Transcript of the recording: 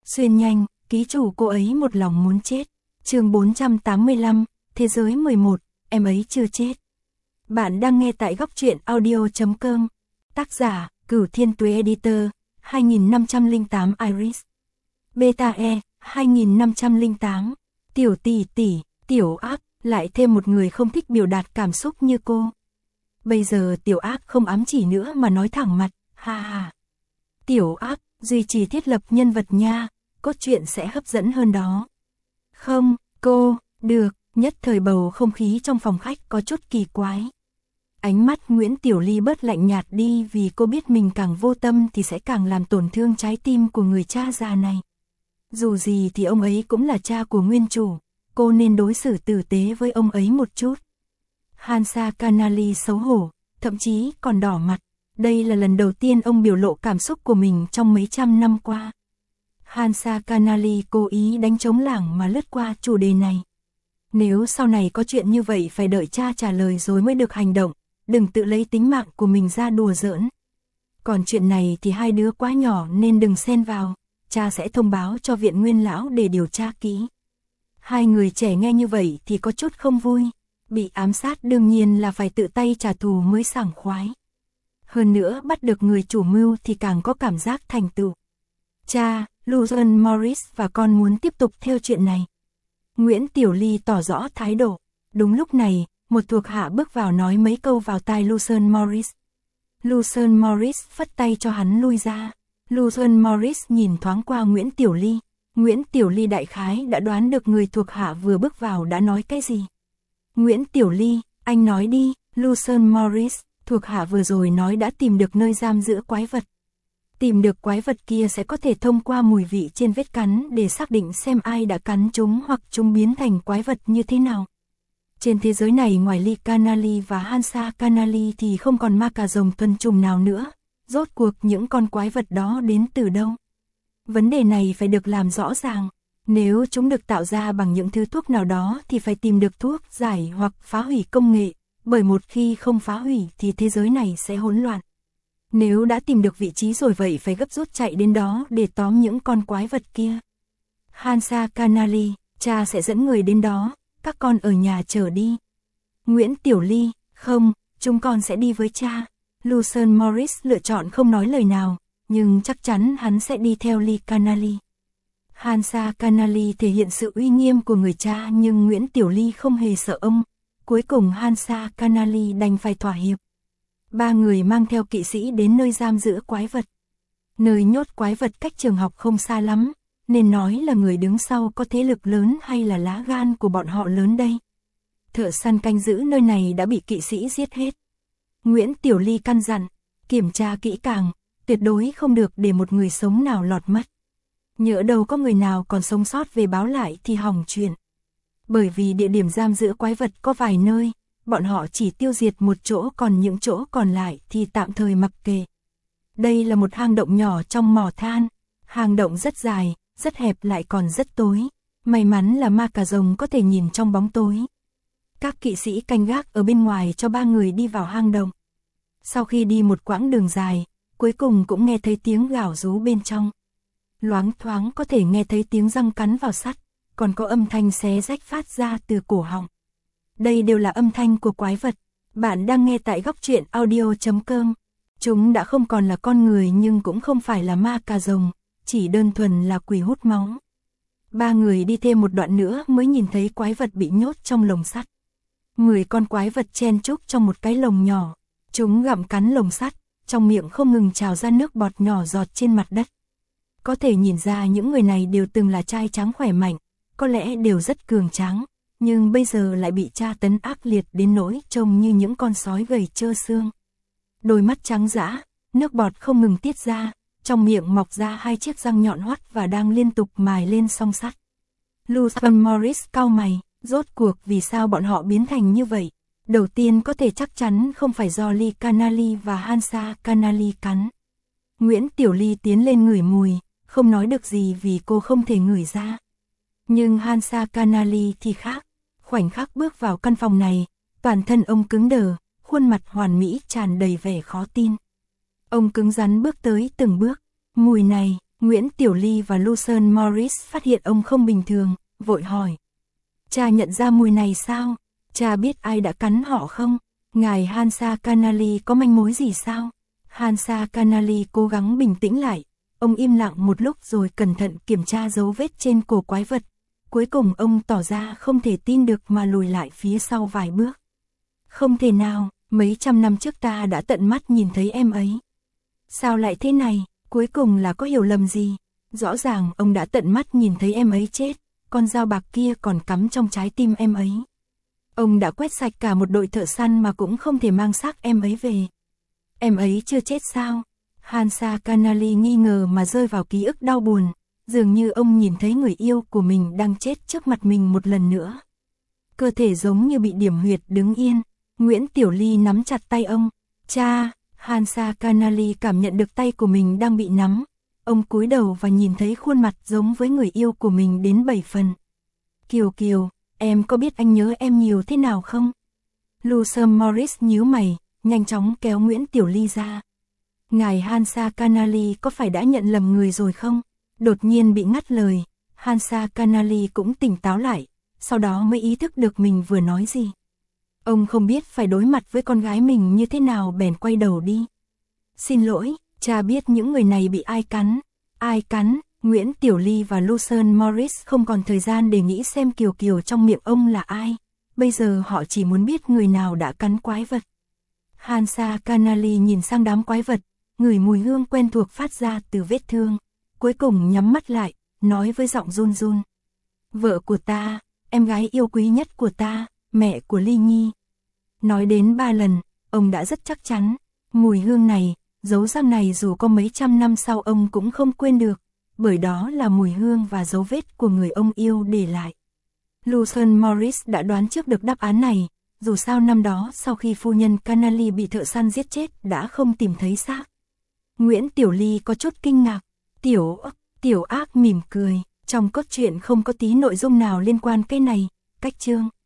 Xuyên nhanh, ký chủ cô ấy một lòng muốn chết. Chương 485, Thế giới 11, em ấy chưa chết. Bạn đang nghe tại góc truyện audio.com. Tác giả, Cửu Thiên Tuế Editor, 2508 Iris. Beta E, 2508. Tiểu tỷ tỷ, tiểu ác, lại thêm một người không thích biểu đạt cảm xúc như cô. Bây giờ tiểu ác không ám chỉ nữa mà nói thẳng mặt, ha ha. Tiểu ác, duy trì thiết lập nhân vật nha, cốt truyện sẽ hấp dẫn hơn đó. Không, cô, được, nhất thời bầu không khí trong phòng khách có chút kỳ quái. Ánh mắt Nguyễn Tiểu Ly bớt lạnh nhạt đi vì cô biết mình càng vô tâm thì sẽ càng làm tổn thương trái tim của người cha già này. Dù gì thì ông ấy cũng là cha của nguyên chủ, cô nên đối xử tử tế với ông ấy một chút. Hansa Canali xấu hổ, thậm chí còn đỏ mặt. Đây là lần đầu tiên ông biểu lộ cảm xúc của mình trong mấy trăm năm qua. Hansa Canali cố ý đánh trống lảng mà lướt qua chủ đề này. Nếu sau này có chuyện như vậy phải đợi cha trả lời rồi mới được hành động, đừng tự lấy tính mạng của mình ra đùa giỡn. Còn chuyện này thì hai đứa quá nhỏ nên đừng xen vào, cha sẽ thông báo cho viện nguyên lão để điều tra kỹ. Hai người trẻ nghe như vậy thì có chút không vui, bị ám sát đương nhiên là phải tự tay trả thù mới sảng khoái. Hơn nữa bắt được người chủ mưu thì càng có cảm giác thành tựu. Cha, Luzon Morris và con muốn tiếp tục theo chuyện này. Nguyễn Tiểu Ly tỏ rõ thái độ. Đúng lúc này, một thuộc hạ bước vào nói mấy câu vào tai Luzon Morris. Luzon Morris phất tay cho hắn lui ra. Luzon Morris nhìn thoáng qua Nguyễn Tiểu Ly. Nguyễn Tiểu Ly đại khái đã đoán được người thuộc hạ vừa bước vào đã nói cái gì. Nguyễn Tiểu Ly, anh nói đi, Luzon Morris. Thuộc hạ vừa rồi nói đã tìm được nơi giam giữ quái vật. Tìm được quái vật kia sẽ có thể thông qua mùi vị trên vết cắn để xác định xem ai đã cắn chúng hoặc chúng biến thành quái vật như thế nào. Trên thế giới này ngoài Lee Canali và Hansa Canali thì không còn ma cà rồng thuần chủng nào nữa. Rốt cuộc những con quái vật đó đến từ đâu? Vấn đề này phải được làm rõ ràng. Nếu chúng được tạo ra bằng những thứ thuốc nào đó thì phải tìm được thuốc giải hoặc phá hủy công nghệ. Bởi một khi không phá hủy thì thế giới này sẽ hỗn loạn. Nếu đã tìm được vị trí rồi vậy phải gấp rút chạy đến đó để tóm những con quái vật kia. Hansa Canali, cha sẽ dẫn người đến đó, các con ở nhà chờ đi. Nguyễn Tiểu Ly, không, chúng con sẽ đi với cha. Luzon Morris lựa chọn không nói lời nào, nhưng chắc chắn hắn sẽ đi theo Lee Canali. Hansa Canali thể hiện sự uy nghiêm của người cha nhưng Nguyễn Tiểu Ly không hề sợ ông. Cuối cùng Hansa Canali đành phải thỏa hiệp. Ba người mang theo kỵ sĩ đến nơi giam giữ quái vật. Nơi nhốt quái vật cách trường học không xa lắm, nên nói là người đứng sau có thế lực lớn hay là lá gan của bọn họ lớn đây. Thợ săn canh giữ nơi này đã bị kỵ sĩ giết hết. Nguyễn Tiểu Ly căn dặn, kiểm tra kỹ càng, tuyệt đối không được để một người sống nào lọt mất. Nhỡ đâu có người nào còn sống sót về báo lại thì hỏng chuyện. Bởi vì địa điểm giam giữ quái vật có vài nơi, bọn họ chỉ tiêu diệt một chỗ còn những chỗ còn lại thì tạm thời mặc kệ. Đây là một hang động nhỏ trong mỏ than, hang động rất dài, rất hẹp lại còn rất tối. May mắn là ma cà rồng có thể nhìn trong bóng tối. Các kỵ sĩ canh gác ở bên ngoài cho ba người đi vào hang động. Sau khi đi một quãng đường dài, cuối cùng cũng nghe thấy tiếng gào rú bên trong. Loáng thoáng có thể nghe thấy tiếng răng cắn vào sắt, còn có âm thanh xé rách phát ra từ cổ họng. Đây đều là âm thanh của quái vật. Bạn đang nghe tại góc truyện audio.com. Chúng đã không còn là con người nhưng cũng không phải là ma cà rồng, chỉ đơn thuần là quỷ hút máu. Ba người đi thêm một đoạn nữa mới nhìn thấy quái vật bị nhốt trong lồng sắt. 10 con quái vật chen chúc trong một cái lồng nhỏ. Chúng gặm cắn lồng sắt, trong miệng không ngừng trào ra nước bọt nhỏ giọt trên mặt đất. Có thể nhìn ra những người này đều từng là trai tráng khỏe mạnh, có lẽ đều rất cường tráng, nhưng bây giờ lại bị tra tấn ác liệt đến nỗi trông như những con sói gầy trơ xương. Đôi mắt trắng dã, nước bọt không ngừng tiết ra, trong miệng mọc ra hai chiếc răng nhọn hoắt và đang liên tục mài lên song sắt. Luzon Morris cau mày, rốt cuộc vì sao bọn họ biến thành như vậy? Đầu tiên có thể chắc chắn không phải do Lee Canali và Hansa Canali cắn. Nguyễn Tiểu Ly tiến lên ngửi mùi, không nói được gì vì cô không thể ngửi ra. Nhưng Hansa Canali thì khác, khoảnh khắc bước vào căn phòng này, toàn thân ông cứng đờ, khuôn mặt hoàn mỹ tràn đầy vẻ khó tin. Ông cứng rắn bước tới từng bước, mùi này, Nguyễn Tiểu Ly và Lucian Morris phát hiện ông không bình thường, vội hỏi. Cha nhận ra mùi này sao? Cha biết ai đã cắn họ không? Ngài Hansa Canali có manh mối gì sao? Hansa Canali cố gắng bình tĩnh lại. Ông im lặng một lúc rồi cẩn thận kiểm tra dấu vết trên cổ quái vật. Cuối cùng ông tỏ ra không thể tin được mà lùi lại phía sau vài bước. Không thể nào, mấy trăm năm trước ta đã tận mắt nhìn thấy em ấy. Sao lại thế này? Cuối cùng là có hiểu lầm gì? Rõ ràng ông đã tận mắt nhìn thấy em ấy chết, con dao bạc kia còn cắm trong trái tim em ấy. Ông đã quét sạch cả một đội thợ săn mà cũng không thể mang xác em ấy về. Em ấy chưa chết sao? Hansa Canali nghi ngờ mà rơi vào ký ức đau buồn, dường như ông nhìn thấy người yêu của mình đang chết trước mặt mình một lần nữa. Cơ thể giống như bị điểm huyệt đứng yên, Nguyễn Tiểu Ly nắm chặt tay ông. Cha! Hansa Canali cảm nhận được tay của mình đang bị nắm. Ông cúi đầu và nhìn thấy khuôn mặt giống với người yêu của mình đến 7 phần. Kiều Kiều, em có biết anh nhớ em nhiều thế nào không? Lucian Morris nhíu mày, nhanh chóng kéo Nguyễn Tiểu Ly ra. Ngài Hansa Canali có phải đã nhận lầm người rồi không? Đột nhiên bị ngắt lời, Hansa Canali cũng tỉnh táo lại, sau đó mới ý thức được mình vừa nói gì. Ông không biết phải đối mặt với con gái mình như thế nào bèn quay đầu đi. Xin lỗi, cha biết những người này bị ai cắn. Ai cắn? Nguyễn Tiểu Ly và Lucian Morris không còn thời gian để nghĩ xem Kiều Kiều trong miệng ông là ai. Bây giờ họ chỉ muốn biết người nào đã cắn quái vật. Hansa Canali nhìn sang đám quái vật, ngửi mùi hương quen thuộc phát ra từ vết thương. Cuối cùng nhắm mắt lại, nói với giọng run run. Vợ của ta, em gái yêu quý nhất của ta, mẹ của Ly Nhi. Nói đến 3 lần, ông đã rất chắc chắn. Mùi hương này, dấu răng này dù có mấy trăm năm sau ông cũng không quên được, bởi đó là mùi hương và dấu vết của người ông yêu để lại. Lucian Morris đã đoán trước được đáp án này, dù sao năm đó sau khi phu nhân Canali bị thợ săn giết chết đã không tìm thấy xác. Nguyễn Tiểu Ly có chút kinh ngạc, Tiểu Ác mỉm cười, trong cốt truyện không có tí nội dung nào liên quan cái này, cách chương.